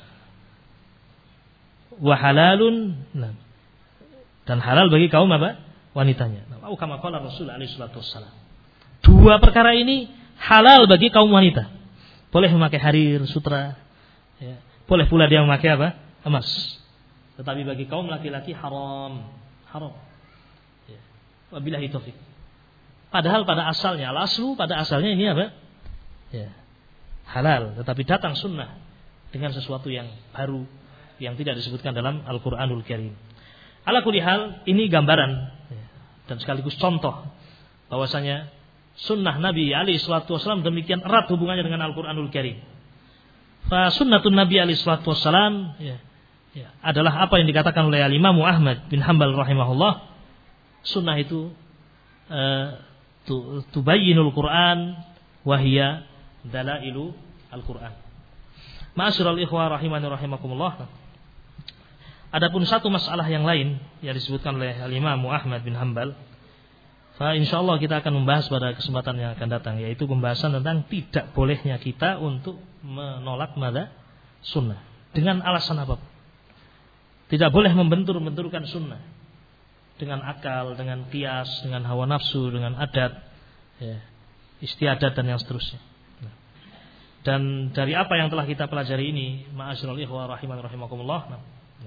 wa halalun, nah, dan halal bagi kaum apa? Wanitanya. Nah, kama qala Rasul alaihi wasallam. Dua perkara ini halal bagi kaum wanita. Boleh memakai harir, sutra, ya. Boleh pula dia memakai apa? Emas. Tetapi bagi kaum laki-laki haram, haram. Ya. Wabillahi taufik. Padahal pada asalnya, al-aslu pada asalnya ini apa? Ya. halal, tetapi datang sunnah dengan sesuatu yang baru yang tidak disebutkan dalam Al-Qur'anul Karim. Ala kulli hal, ini gambaran dan sekaligus contoh bahwasanya sunnah Nabi alaihi salatu wasallam demikian erat hubungannya dengan Al-Qur'anul Karim. Fa sunnatun Nabi alaihi salatu wasallam ya, ya, adalah apa yang dikatakan oleh Imam Ahmad bin Hanbal rahimahullah. Sunnah itu uh, tu, tubayyinul Qur'an wa hiya dalailu Al-Qur'an. Ma'asyiral ikhwah rahimani rahimakumullah. Adapun satu masalah yang lain yang disebutkan oleh Imam Ahmad bin Hanbal, fa insyaallah kita akan membahas pada kesempatan yang akan datang, yaitu pembahasan tentang tidak bolehnya kita untuk menolak mada sunnah dengan alasan apapun. Tidak boleh membentur-benturkan sunnah dengan akal, dengan qiyas, dengan hawa nafsu, dengan adat, ya, istiadat dan yang seterusnya. Dan dari apa yang telah kita pelajari ini, ma'asyiral ikhwah rahiman rahimakumullah, nah,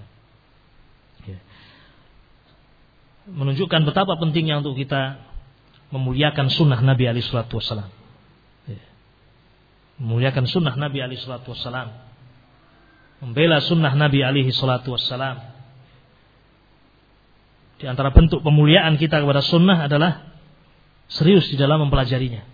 menunjukkan betapa pentingnya untuk kita memuliakan sunnah Nabi alaihi salatu wassalam. Memuliakan sunnah Nabi alaihi salatu wassalam, membela sunnah Nabi alaihi salatu wassalam. Di antara bentuk pemuliaan kita kepada sunnah adalah serius di dalam mempelajarinya,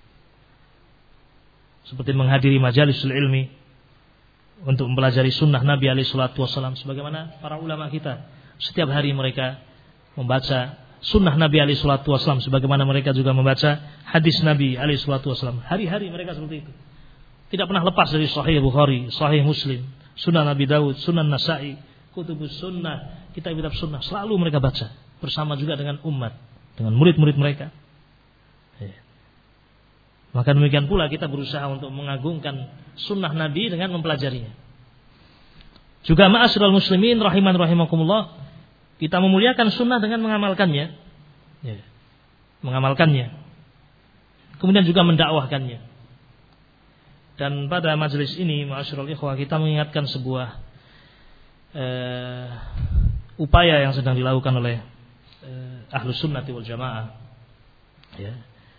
seperti menghadiri majalisul ilmi untuk mempelajari sunnah Nabi alaihi salatu wassalam, sebagaimana para ulama kita setiap hari mereka membaca sunnah Nabi alaihi salatu wassalam, sebagaimana mereka juga membaca hadis Nabi alaihi salatu wassalam. Hari-hari mereka seperti itu. Tidak pernah lepas dari Sahih Bukhari, Sahih Muslim, Sunan Abi Dawud, Sunan Nasa'i, Kutubus Sunnah, kitab-kitab sunnah selalu mereka baca bersama juga dengan umat, dengan murid-murid mereka. Ya. Maka demikian pula kita berusaha untuk mengagungkan sunnah Nabi dengan mempelajarinya. Juga ma'asyiral muslimin rahiman rahimakumullah, kita memuliakan sunnah dengan mengamalkannya, ya, mengamalkannya, kemudian juga mendakwahkannya. Dan pada majelis ini, ma'asyiral ikhwah, kita mengingatkan sebuah uh, upaya yang sedang dilakukan oleh uh, Ahlus Sunnati wal Jamaah, ya,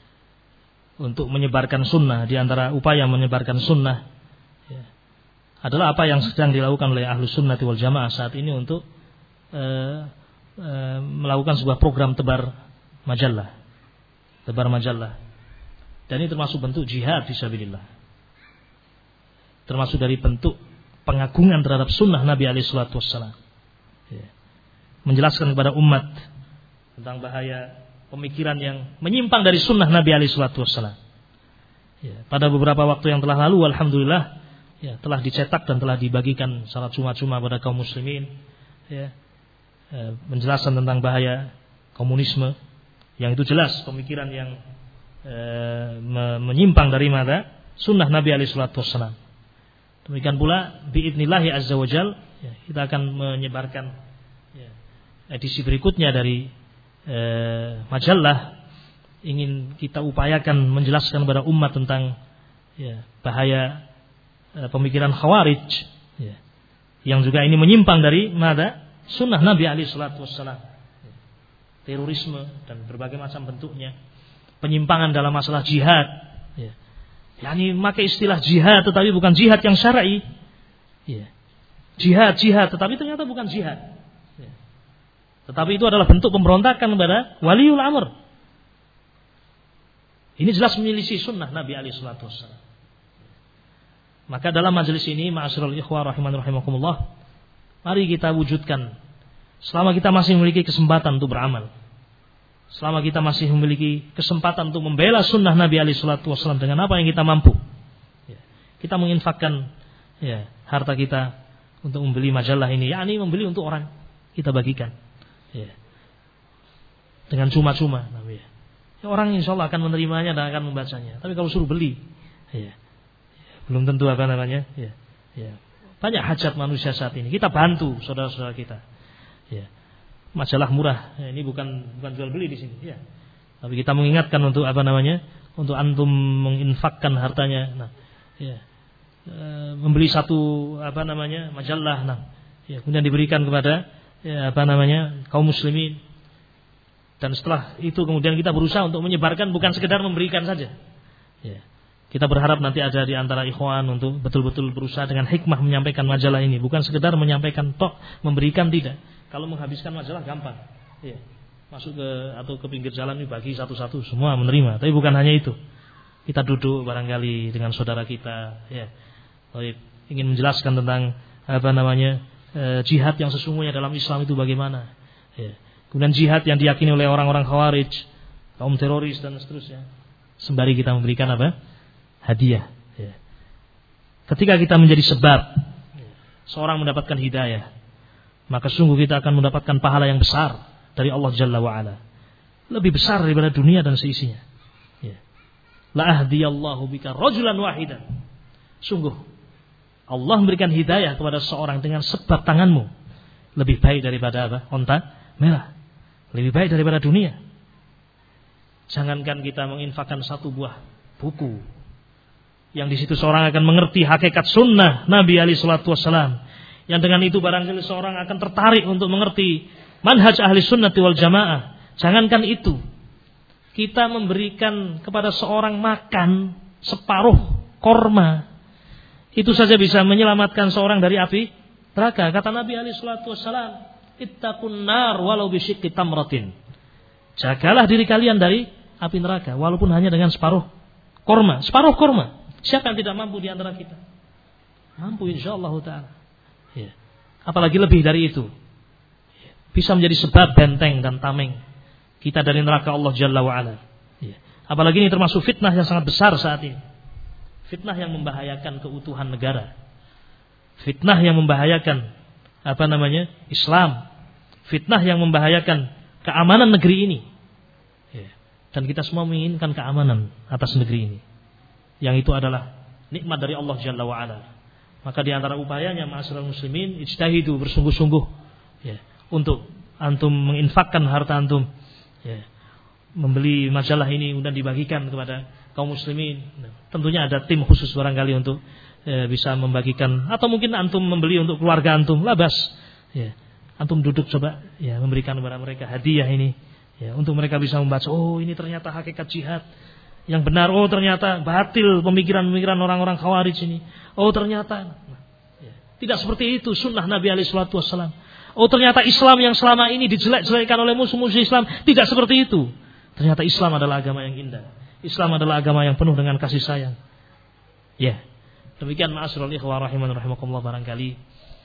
untuk menyebarkan sunnah. Di antara upaya menyebarkan sunnah, ya, adalah apa yang sedang dilakukan oleh Ahlus Sunnati wal Jamaah saat ini untuk E, e, melakukan sebuah program tebar majalah, tebar majalah, dan ini termasuk bentuk jihad fisabilillah, termasuk dari bentuk pengagungan terhadap sunnah Nabi alaihi salatu wassalam, ya. Menjelaskan kepada umat tentang bahaya pemikiran yang menyimpang dari sunnah Nabi alaihi salatu wassalam, ya. Pada beberapa waktu yang telah lalu, alhamdulillah, ya, telah dicetak dan telah dibagikan secara cuma-cuma pada kaum muslimin, ya, menjelaskan tentang bahaya komunisme, yang itu jelas pemikiran yang e, menyimpang dari mana sunnah Nabi alaihi salatu wassalam. Demikian pula biidnillahi azza wajal, ya, kita akan menyebarkan, ya, edisi berikutnya dari e, majalah, ingin kita upayakan menjelaskan kepada umat tentang, ya, bahaya e, pemikiran khawarij, ya, yang juga ini menyimpang dari mana sunnah Nabi alaihi salatu wassalam, terorisme dan berbagai macam bentuknya, penyimpangan dalam masalah jihad, ya. Yani memakai istilah jihad tetapi bukan jihad yang syar'i, ya. Jihad jihad tetapi ternyata bukan jihad, ya. Tetapi itu adalah bentuk pemberontakan kepada waliul amr. Ini jelas menyelisih sunnah Nabi alaihi salatu wassalam. Maka dalam majelis ini, ma'asyiral ikhwah rahiman rahimakumullah, mari kita wujudkan, selama kita masih memiliki kesempatan untuk beramal, selama kita masih memiliki kesempatan untuk membela sunnah Nabi alaihi salatu wassalam dengan apa yang kita mampu, ya, kita menginfakkan, ya, harta kita untuk membeli majalah ini, yakni membeli untuk orang, kita bagikan, ya, dengan cuma-cuma, ya. Ya, orang insya Allah akan menerimanya dan akan membacanya. Tapi kalau suruh beli, ya, belum tentu apa namanya, ya, ya. Banyak hajat manusia saat ini. Kita bantu saudara-saudara kita. Ya. Majalah murah. Ya, ini bukan bukan jual beli di sini. Ya. Tapi kita mengingatkan untuk apa namanya, untuk antum menginfakkan hartanya. Nah, ya. E, membeli satu apa namanya majalah. Nah, ya. Kemudian diberikan kepada, ya, apa namanya, kaum muslimin. Dan setelah itu kemudian kita berusaha untuk menyebarkan, bukan sekedar memberikan saja. Ya. Kita berharap nanti ada di antara ikhwan untuk betul-betul berusaha dengan hikmah menyampaikan majalah ini, bukan sekedar menyampaikan tok, memberikan tidak. Kalau menghabiskan majalah gampang, ya. Masuk ke atau ke pinggir jalan ini bagi satu-satu semua menerima. Tapi bukan hanya itu. Kita duduk barangkali dengan saudara kita, ya. Ingin menjelaskan tentang apa namanya e, jihad yang sesungguhnya dalam Islam itu bagaimana. Ya. Kemudian jihad yang diyakini oleh orang-orang Khawarij, kaum teroris dan seterusnya. Sembari kita memberikan apa? Hadiah. Ya. Ketika kita menjadi sebab seorang mendapatkan hidayah, maka sungguh kita akan mendapatkan pahala yang besar dari Allah Jalla wa'ala. Lebih besar daripada dunia dan seisinya. Ya. La ahdiyallahu bika rajulan wahidan. Sungguh Allah memberikan hidayah kepada seorang dengan sebab tanganmu. Lebih baik daripada apa? Onta merah. Lebih baik daripada dunia. Jangankan kita menginfakkan satu buah buku, yang di situ seorang akan mengerti hakikat sunnah Nabi alaihi salatu wassalam. Yang dengan itu barangkali seorang akan tertarik untuk mengerti manhaj ahli sunnati wal jamaah. Jangankan itu, kita memberikan kepada seorang makan separuh korma, itu saja bisa menyelamatkan seorang dari api neraka. Kata Nabi alaihi salatu wassalam, ittaqun nar walau bisyiqqi tamratin. Jagalah diri kalian dari api neraka walaupun hanya dengan separuh korma. Separuh korma. Siapa yang tidak mampu di antara kita? Mampu insyaallah taala. Ya. Apalagi lebih dari itu. Bisa menjadi sebab benteng dan tameng kita dari neraka Allah Jalla wa'ala. Ya. Apalagi ini termasuk fitnah yang sangat besar saat ini. Fitnah yang membahayakan keutuhan negara. Fitnah yang membahayakan apa namanya? Islam. Fitnah yang membahayakan keamanan negeri ini. Ya. Dan kita semua menginginkan keamanan atas negeri ini. Yang itu adalah nikmat dari Allah Jalla wa'ala. Maka di antara upayanya ma'asyiral muslimin, ijtahidu, bersungguh-sungguh ya, untuk antum menginfakkan harta antum, ya, membeli majalah ini kemudian dibagikan kepada kaum muslimin. Nah, tentunya ada tim khusus barangkali untuk ya, bisa membagikan, atau mungkin antum membeli untuk keluarga antum, labas ya. Antum duduk coba ya, memberikan kepada mereka hadiah ini ya, untuk mereka bisa membaca, oh ini ternyata hakikat jihad yang benar, oh ternyata batil pemikiran-pemikiran orang-orang Khawarij ini, oh ternyata nah, ya, tidak seperti itu sunnah Nabi alaihi salatu wassalam. Oh ternyata Islam yang selama ini dijelek-jelekkan oleh musuh-musuh Islam tidak seperti itu. Ternyata Islam adalah agama yang indah. Islam adalah agama yang penuh dengan kasih sayang. Ya, demikian ma'asyiral ikhwah rahiman rahimakumullah, barangkali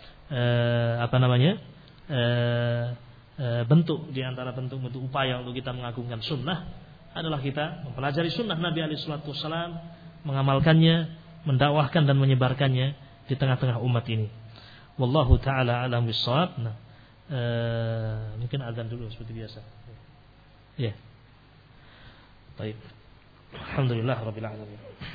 eh, apa namanya eh, eh, bentuk di antara bentuk-bentuk upaya untuk kita mengagungkan sunnah adalah kita mempelajari sunnah Nabi alaihi salatu wassalam, mengamalkannya, mendakwahkan dan menyebarkannya di tengah-tengah umat ini. Wallahu taala alam bissawab. Nah, ee, mungkin azan dulu seperti biasa. Ya. Baik. Alhamdulillah rabbil alamin.